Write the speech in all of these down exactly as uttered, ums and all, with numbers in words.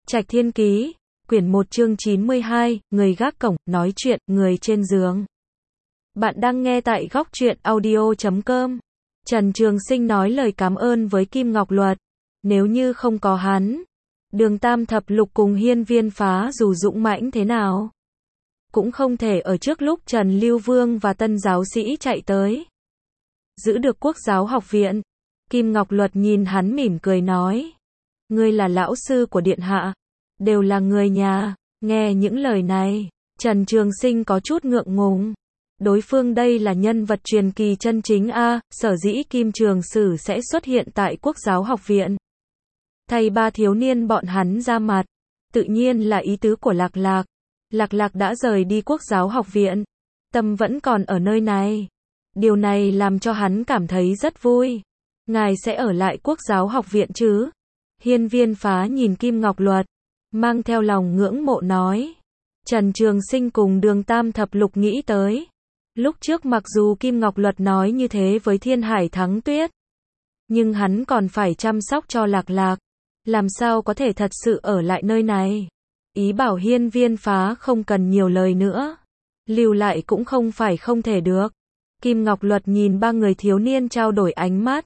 Trạch Thiên Ký, quyển một chương chín mươi hai, người gác cổng, nói chuyện, người trên giường. Bạn đang nghe tại góc truyện audio chấm com. Trần Trường Sinh nói lời cảm ơn với Kim Ngọc Luật. Nếu như không có hắn, Đường Tam Thập Lục cùng Hiên Viên Phá dù dũng mãnh thế nào, cũng không thể ở trước lúc Trần Lưu Vương và tân giáo sĩ chạy tới. Giữ được Quốc giáo học viện. Kim Ngọc Luật nhìn hắn mỉm cười nói. Ngươi là lão sư của điện hạ, đều là người nhà. Nghe những lời này, Trần Trường Sinh có chút ngượng ngùng. Đối phương đây là nhân vật truyền kỳ chân chính a, sở dĩ Kim Trường Sử sẽ xuất hiện tại Quốc giáo học viện. Thay ba thiếu niên bọn hắn ra mặt, tự nhiên là ý tứ của Lạc Lạc. Lạc Lạc đã rời đi Quốc giáo học viện, tâm vẫn còn ở nơi này. Điều này làm cho hắn cảm thấy rất vui. Ngài sẽ ở lại Quốc giáo học viện chứ? Hiên Viên Phá nhìn Kim Ngọc Luật, mang theo lòng ngưỡng mộ nói. Trần Trường Sinh cùng Đường Tam Thập Lục nghĩ tới. Lúc trước mặc dù Kim Ngọc Luật nói như thế với Thiên Hải Thắng Tuyết, nhưng hắn còn phải chăm sóc cho Lạc Lạc. Làm sao có thể thật sự ở lại nơi này? Ý bảo Hiên Viên Phá không cần nhiều lời nữa. Lưu lại cũng không phải không thể được. Kim Ngọc Luật nhìn ba người thiếu niên trao đổi ánh mắt.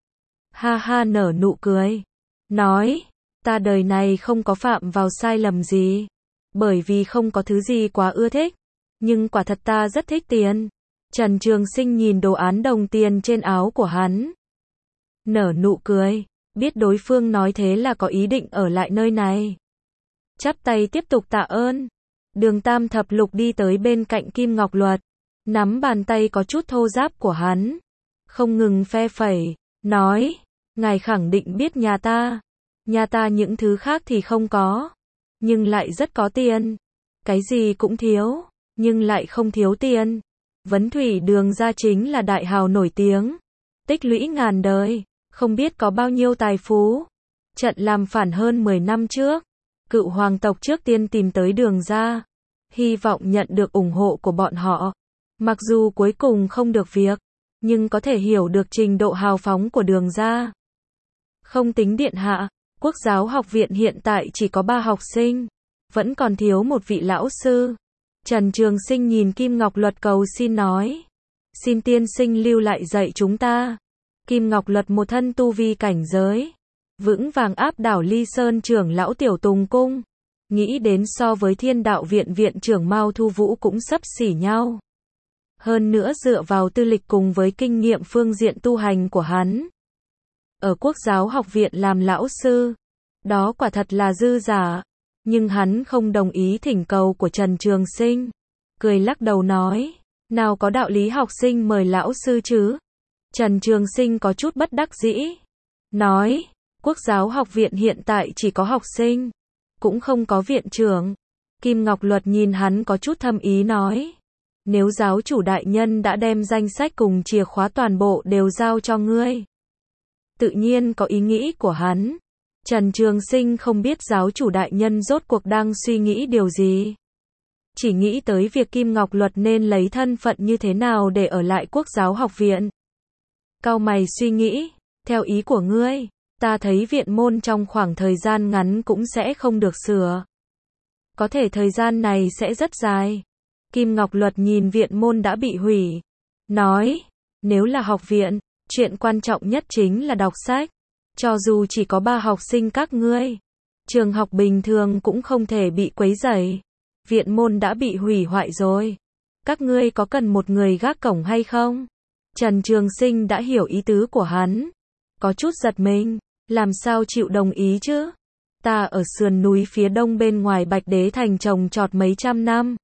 Ha ha nở nụ cười. Nói, ta đời này không có phạm vào sai lầm gì. Bởi vì không có thứ gì quá ưa thích. Nhưng quả thật ta rất thích tiền. Trần Trường Sinh nhìn đồ án đồng tiền trên áo của hắn. Nở nụ cười. Biết đối phương nói thế là có ý định ở lại nơi này. Chắp tay tiếp tục tạ ơn. Đường Tam Thập Lục đi tới bên cạnh Kim Ngọc Luật. Nắm bàn tay có chút thô ráp của hắn. Không ngừng phe phẩy. Nói, ngài khẳng định biết nhà ta. Nhà ta những thứ khác thì không có. Nhưng lại rất có tiền. Cái gì cũng thiếu. Nhưng lại không thiếu tiền. Vấn Thủy Đường gia chính là đại hào nổi tiếng. Tích lũy ngàn đời. Không biết có bao nhiêu tài phú. Trận làm phản hơn mười năm trước. Cựu hoàng tộc trước tiên tìm tới Đường gia. Hy vọng nhận được ủng hộ của bọn họ. Mặc dù cuối cùng không được việc. Nhưng có thể hiểu được trình độ hào phóng của Đường gia. Không tính điện hạ, Quốc giáo học viện hiện tại chỉ có ba học sinh. Vẫn còn thiếu một vị lão sư. Trần Trường Sinh nhìn Kim Ngọc Luật cầu xin nói. Xin tiên sinh lưu lại dạy chúng ta. Kim Ngọc Luật một thân tu vi cảnh giới. Vững vàng áp đảo Ly Sơn trưởng lão Tiểu Tùng Cung. Nghĩ đến so với Thiên Đạo viện viện trưởng Mao Thu Vũ cũng xấp xỉ nhau. Hơn nữa dựa vào tư lịch cùng với kinh nghiệm phương diện tu hành của hắn. Ở Quốc giáo học viện làm lão sư. Đó quả thật là dư giả. Nhưng hắn không đồng ý thỉnh cầu của Trần Trường Sinh. Cười lắc đầu nói. Nào có đạo lý học sinh mời lão sư chứ? Trần Trường Sinh có chút bất đắc dĩ. Nói. Quốc giáo học viện hiện tại chỉ có học sinh. Cũng không có viện trưởng. Kim Ngọc Luật nhìn hắn có chút thâm ý nói. Nếu giáo chủ đại nhân đã đem danh sách cùng chìa khóa toàn bộ đều giao cho ngươi. Tự nhiên có ý nghĩ của hắn. Trần Trường Sinh không biết giáo chủ đại nhân rốt cuộc đang suy nghĩ điều gì. Chỉ nghĩ tới việc Kim Ngọc Luật nên lấy thân phận như thế nào để ở lại Quốc giáo học viện. Cau mày suy nghĩ, theo ý của ngươi, ta thấy viện môn trong khoảng thời gian ngắn cũng sẽ không được sửa. Có thể thời gian này sẽ rất dài. Kim Ngọc Luật nhìn viện môn đã bị hủy. Nói, nếu là học viện, chuyện quan trọng nhất chính là đọc sách. Cho dù chỉ có ba học sinh các ngươi, trường học bình thường cũng không thể bị quấy rầy. Viện môn đã bị hủy hoại rồi. Các ngươi có cần một người gác cổng hay không? Trần Trường Sinh đã hiểu ý tứ của hắn. Có chút giật mình. Làm sao chịu đồng ý chứ? Ta ở sườn núi phía đông bên ngoài Bạch Đế Thành trồng trọt mấy trăm năm.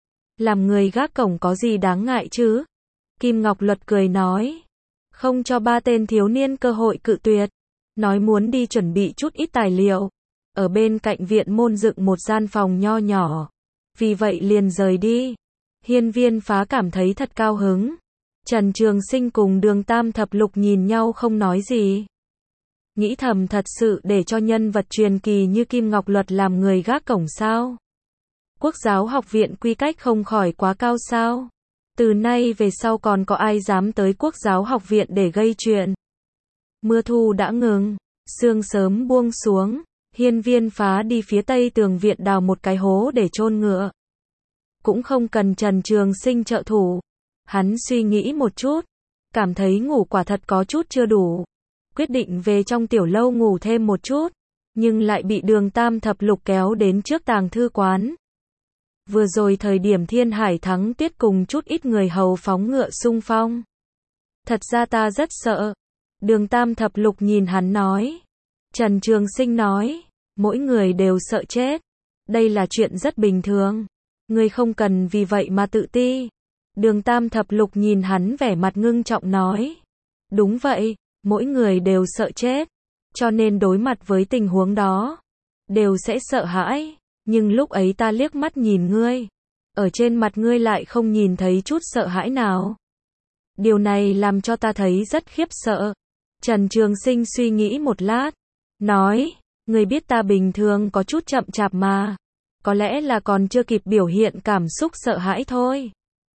Làm người gác cổng có gì đáng ngại chứ? Kim Ngọc Luật cười nói. Không cho ba tên thiếu niên cơ hội cự tuyệt. Nói muốn đi chuẩn bị chút ít tài liệu. Ở bên cạnh viện môn dựng một gian phòng nho nhỏ. Vì vậy liền rời đi. Hiên Viên Phá cảm thấy thật cao hứng. Trần Trường Sinh cùng Đường Tam Thập Lục nhìn nhau không nói gì. Nghĩ thầm thật sự để cho nhân vật truyền kỳ như Kim Ngọc Luật làm người gác cổng sao? Quốc giáo học viện quy cách không khỏi quá cao sao? Từ nay về sau còn có ai dám tới Quốc giáo học viện để gây chuyện? Mưa thu đã ngừng, sương sớm buông xuống. Hiên Viên Phá đi phía tây tường viện đào một cái hố để chôn ngựa. Cũng không cần Trần Trường Sinh trợ thủ. Hắn suy nghĩ một chút, cảm thấy ngủ quả thật có chút chưa đủ. Quyết định về trong tiểu lâu ngủ thêm một chút, nhưng lại bị Đường Tam Thập Lục kéo đến trước tàng thư quán. Vừa rồi thời điểm Thiên Hải Thắng Tuyết cùng chút ít người hầu phóng ngựa xung phong. Thật ra ta rất sợ. Đường Tam Thập Lục nhìn hắn nói. Trần Trường Sinh nói, mỗi người đều sợ chết. Đây là chuyện rất bình thường. Ngươi không cần vì vậy mà tự ti. Đường Tam Thập Lục nhìn hắn vẻ mặt ngưng trọng nói. Đúng vậy, mỗi người đều sợ chết. Cho nên đối mặt với tình huống đó, đều sẽ sợ hãi. Nhưng lúc ấy ta liếc mắt nhìn ngươi. Ở trên mặt ngươi lại không nhìn thấy chút sợ hãi nào. Điều này làm cho ta thấy rất khiếp sợ. Trần Trường Sinh suy nghĩ một lát. Nói, ngươi biết ta bình thường có chút chậm chạp mà. Có lẽ là còn chưa kịp biểu hiện cảm xúc sợ hãi thôi.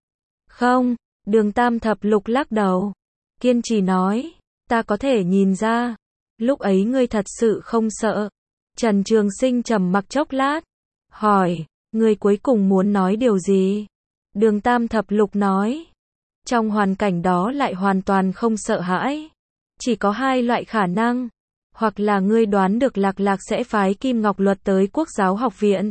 Không, Đường Tam Thập Lục lắc đầu. Kiên trì nói, ta có thể nhìn ra. Lúc ấy ngươi thật sự không sợ. Trần Trường Sinh trầm mặc chốc lát. Hỏi, ngươi cuối cùng muốn nói điều gì? Đường Tam Thập Lục nói. Trong hoàn cảnh đó lại hoàn toàn không sợ hãi. Chỉ có hai loại khả năng. Hoặc là ngươi đoán được Lạc Lạc sẽ phái Kim Ngọc Luật tới Quốc giáo học viện.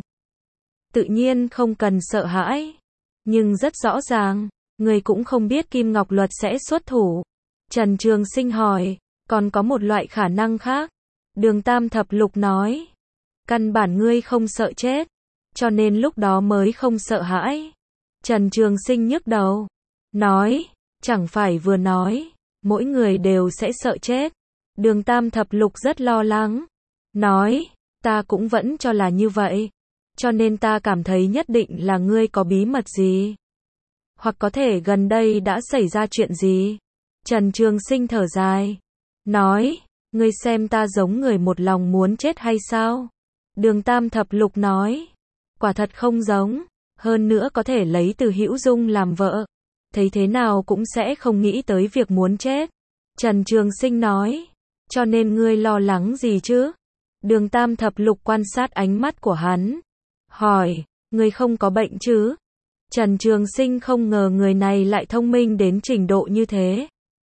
Tự nhiên không cần sợ hãi. Nhưng rất rõ ràng, ngươi cũng không biết Kim Ngọc Luật sẽ xuất thủ. Trần Trường Sinh hỏi, còn có một loại khả năng khác. Đường Tam Thập Lục nói. Căn bản ngươi không sợ chết. Cho nên lúc đó mới không sợ hãi. Trần Trường Sinh nhức đầu. Nói, chẳng phải vừa nói, mỗi người đều sẽ sợ chết. Đường Tam Thập Lục rất lo lắng. Nói, ta cũng vẫn cho là như vậy. Cho nên ta cảm thấy nhất định là ngươi có bí mật gì. Hoặc có thể gần đây đã xảy ra chuyện gì. Trần Trường Sinh thở dài. Nói, ngươi xem ta giống người một lòng muốn chết hay sao? Đường Tam Thập Lục nói. Quả thật không giống. Hơn nữa có thể lấy Từ Hữu Dung làm vợ. Thấy thế nào cũng sẽ không nghĩ tới việc muốn chết. Trần Trường Sinh nói. Cho nên ngươi lo lắng gì chứ? Đường Tam Thập Lục quan sát ánh mắt của hắn. Hỏi, ngươi không có bệnh chứ? Trần Trường Sinh không ngờ người này lại thông minh đến trình độ như thế.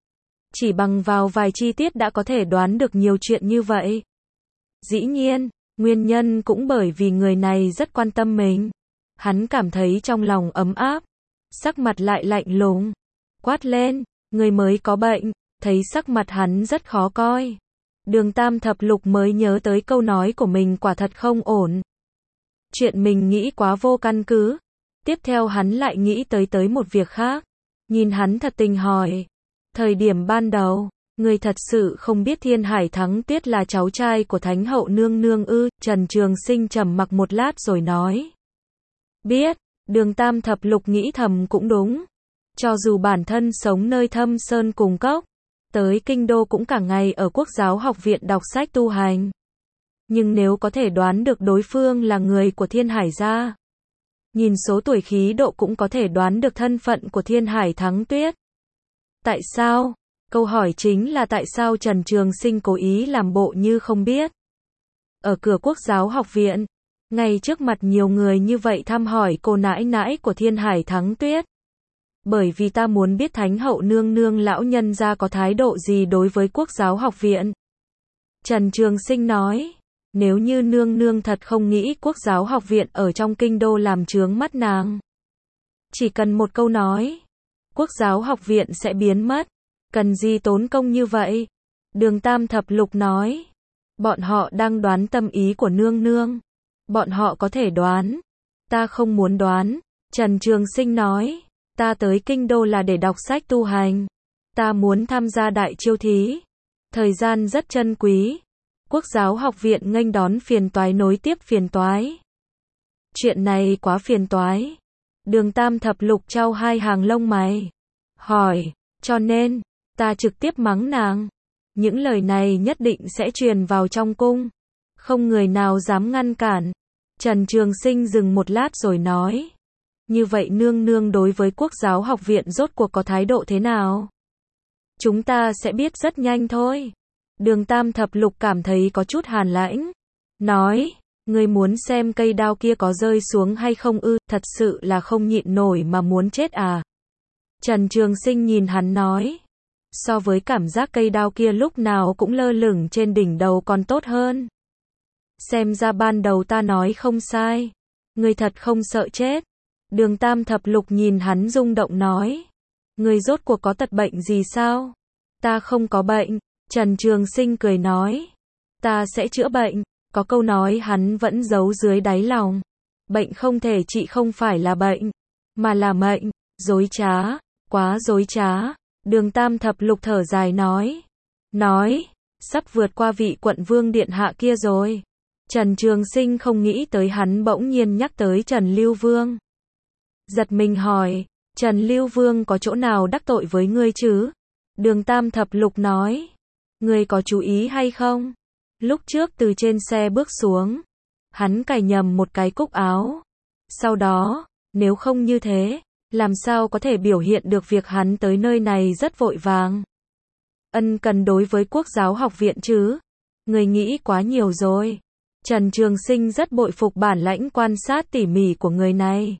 Chỉ bằng vào vài chi tiết đã có thể đoán được nhiều chuyện như vậy. Dĩ nhiên, nguyên nhân cũng bởi vì người này rất quan tâm mình. Hắn cảm thấy trong lòng ấm áp. Sắc mặt lại lạnh lùng. Quát lên, người mới có bệnh. Thấy sắc mặt hắn rất khó coi. Đường Tam Thập Lục mới nhớ tới câu nói của mình quả thật không ổn. Chuyện mình nghĩ quá vô căn cứ. Tiếp theo hắn lại nghĩ tới tới một việc khác. Nhìn hắn thật tình hỏi. Thời điểm ban đầu, người thật sự không biết Thiên Hải Thắng Tuyết là cháu trai của Thánh Hậu Nương Nương ư? Trần Trường Sinh trầm mặc một lát rồi nói. Biết, Đường Tam Thập Lục nghĩ thầm cũng đúng. Cho dù bản thân sống nơi thâm sơn cùng cốc, tới kinh đô cũng cả ngày ở Quốc giáo học viện đọc sách tu hành. Nhưng nếu có thể đoán được đối phương là người của Thiên Hải gia, nhìn số tuổi khí độ cũng có thể đoán được thân phận của Thiên Hải Thắng Tuyết. Tại sao? Câu hỏi chính là tại sao Trần Trường Sinh cố ý làm bộ như không biết. Ở cửa Quốc giáo học viện, ngay trước mặt nhiều người như vậy thăm hỏi cô nãi nãi của Thiên Hải Thắng Tuyết. Bởi vì ta muốn biết Thánh Hậu Nương Nương lão nhân gia có thái độ gì đối với Quốc giáo học viện. Trần Trường Sinh nói, nếu như Nương Nương thật không nghĩ Quốc giáo học viện ở trong kinh đô làm chướng mắt nàng. Chỉ cần một câu nói, Quốc giáo học viện sẽ biến mất. Cần gì tốn công như vậy? Đường Tam Thập Lục nói, bọn họ đang đoán tâm ý của Nương Nương. Bọn họ có thể đoán. Ta không muốn đoán. Trần Trường Sinh nói, ta tới kinh đô là để đọc sách tu hành. Ta muốn tham gia đại chiêu thí. Thời gian rất chân quý. Quốc giáo học viện nghênh đón phiền toái nối tiếp phiền toái. Chuyện này quá phiền toái. Đường Tam Thập Lục trao hai hàng lông mày. Hỏi, cho nên, ta trực tiếp mắng nàng. Những lời này nhất định sẽ truyền vào trong cung. Không người nào dám ngăn cản. Trần Trường Sinh dừng một lát rồi nói. Như vậy Nương Nương đối với Quốc giáo học viện rốt cuộc có thái độ thế nào? Chúng ta sẽ biết rất nhanh thôi. Đường Tam Thập Lục cảm thấy có chút hàn lãnh. nói, ngươi muốn xem cây đao kia có rơi xuống hay không ư, thật sự là không nhịn nổi mà muốn chết à. Trần Trường Sinh nhìn hắn nói, so với cảm giác cây đao kia lúc nào cũng lơ lửng trên đỉnh đầu còn tốt hơn. Xem ra ban đầu ta nói không sai, ngươi thật không sợ chết. Đường Tam Thập Lục nhìn hắn rung động nói, ngươi rốt cuộc có tật bệnh gì sao? Ta không có bệnh. Trần Trường Sinh cười nói, ta sẽ chữa bệnh. Có câu nói hắn vẫn giấu dưới đáy lòng, bệnh không thể trị không phải là bệnh, mà là mệnh. Dối trá, quá dối trá. Đường Tam Thập Lục thở dài nói, nói, sắp vượt qua vị quận vương điện hạ kia rồi. Trần Trường Sinh không nghĩ tới hắn bỗng nhiên nhắc tới Trần Lưu Vương. Giật mình hỏi, Trần Lưu Vương có chỗ nào đắc tội với ngươi chứ? Đường Tam Thập Lục nói, ngươi có chú ý hay không? Lúc trước từ trên xe bước xuống, hắn cài nhầm một cái cúc áo. Sau đó, nếu không như thế, làm sao có thể biểu hiện được việc hắn tới nơi này rất vội vàng? Ân cần đối với Quốc giáo học viện chứ? Ngươi nghĩ quá nhiều rồi. Trần Trường Sinh rất bội phục bản lãnh quan sát tỉ mỉ của người này.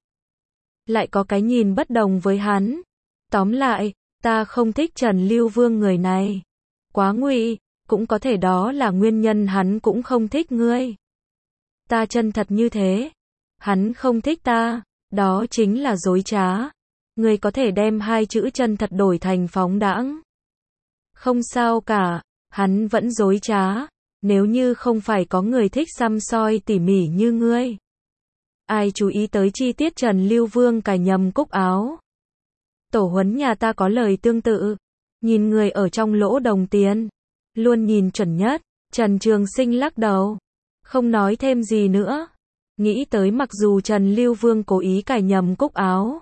Lại có cái nhìn bất đồng với hắn. Tóm lại, ta không thích Trần Lưu Vương người này. Quá nguy, cũng có thể đó là nguyên nhân hắn cũng không thích ngươi. Ta chân thật như thế. Hắn không thích ta, đó chính là dối trá. Ngươi có thể đem hai chữ chân thật đổi thành phóng đãng. Không sao cả, hắn vẫn dối trá. Nếu như không phải có người thích săm soi tỉ mỉ như ngươi. Ai chú ý tới chi tiết Trần Lưu Vương cài nhầm cúc áo? Tổ huấn nhà ta có lời tương tự. Nhìn người ở trong lỗ đồng tiền. Luôn nhìn chuẩn nhất. Trần Trường Sinh lắc đầu. Không nói thêm gì nữa. Nghĩ tới mặc dù Trần Lưu Vương cố ý cài nhầm cúc áo.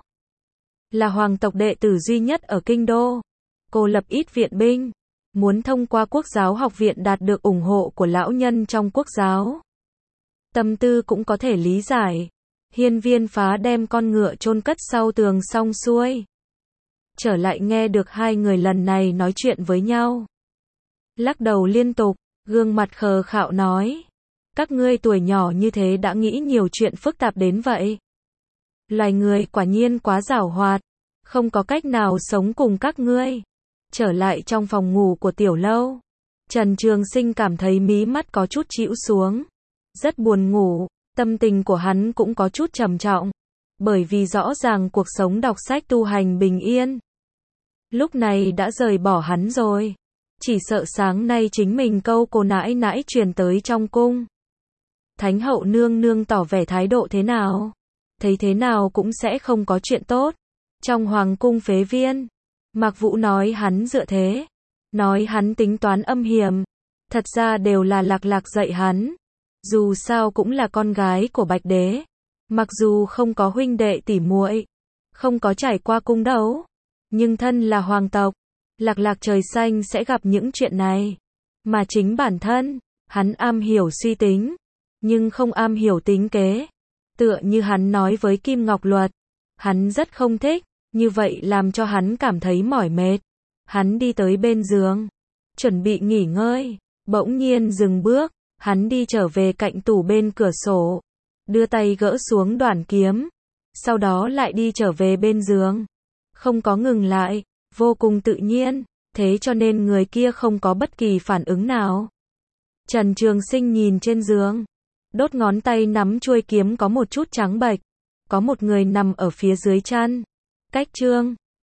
Là hoàng tộc đệ tử duy nhất ở Kinh Đô. Cô lập ít viện binh. Muốn thông qua Quốc giáo học viện đạt được ủng hộ của lão nhân trong Quốc giáo. Tâm tư cũng có thể lý giải. Hiên Viên Phá đem con ngựa chôn cất sau tường xong xuôi. Trở lại nghe được hai người lần này nói chuyện với nhau. Lắc đầu liên tục, gương mặt khờ khạo nói. Các ngươi tuổi nhỏ như thế đã nghĩ nhiều chuyện phức tạp đến vậy. Loài người quả nhiên quá giảo hoạt. Không có cách nào sống cùng các ngươi. Trở lại trong phòng ngủ của Tiểu Lâu. Trần Trường Sinh cảm thấy mí mắt có chút chĩu xuống. Rất buồn ngủ, tâm tình của hắn cũng có chút trầm trọng. Bởi vì rõ ràng cuộc sống đọc sách tu hành bình yên. Lúc này đã rời bỏ hắn rồi. Chỉ sợ sáng nay chính mình câu cô nãi nãi truyền tới trong cung. Thánh hậu nương nương tỏ vẻ thái độ thế nào? Thấy thế nào cũng sẽ không có chuyện tốt. Trong hoàng cung phế viên. Mạc Vũ nói hắn dựa thế. Nói hắn tính toán âm hiểm. Thật ra đều là Lạc Lạc dạy hắn. Dù sao cũng là con gái của Bạch Đế. Mặc dù không có huynh đệ tỷ muội, không có trải qua cung đấu, nhưng thân là hoàng tộc, Lạc Lạc trời xanh sẽ gặp những chuyện này. Mà chính bản thân, hắn am hiểu suy tính, nhưng không am hiểu tính kế. Tựa như hắn nói với Kim Ngọc Luật, hắn rất không thích, như vậy làm cho hắn cảm thấy mỏi mệt. Hắn đi tới bên giường, chuẩn bị nghỉ ngơi, bỗng nhiên dừng bước, hắn đi trở về cạnh tủ bên cửa sổ, đưa tay gỡ xuống đoản kiếm, sau đó lại đi trở về bên giường, không có ngừng lại, vô cùng tự nhiên, thế cho nên người kia không có bất kỳ phản ứng nào. Trần Trường Sinh nhìn trên giường, đốt ngón tay nắm chuôi kiếm có một chút trắng bệch, có một người nằm ở phía dưới chăn, cách chương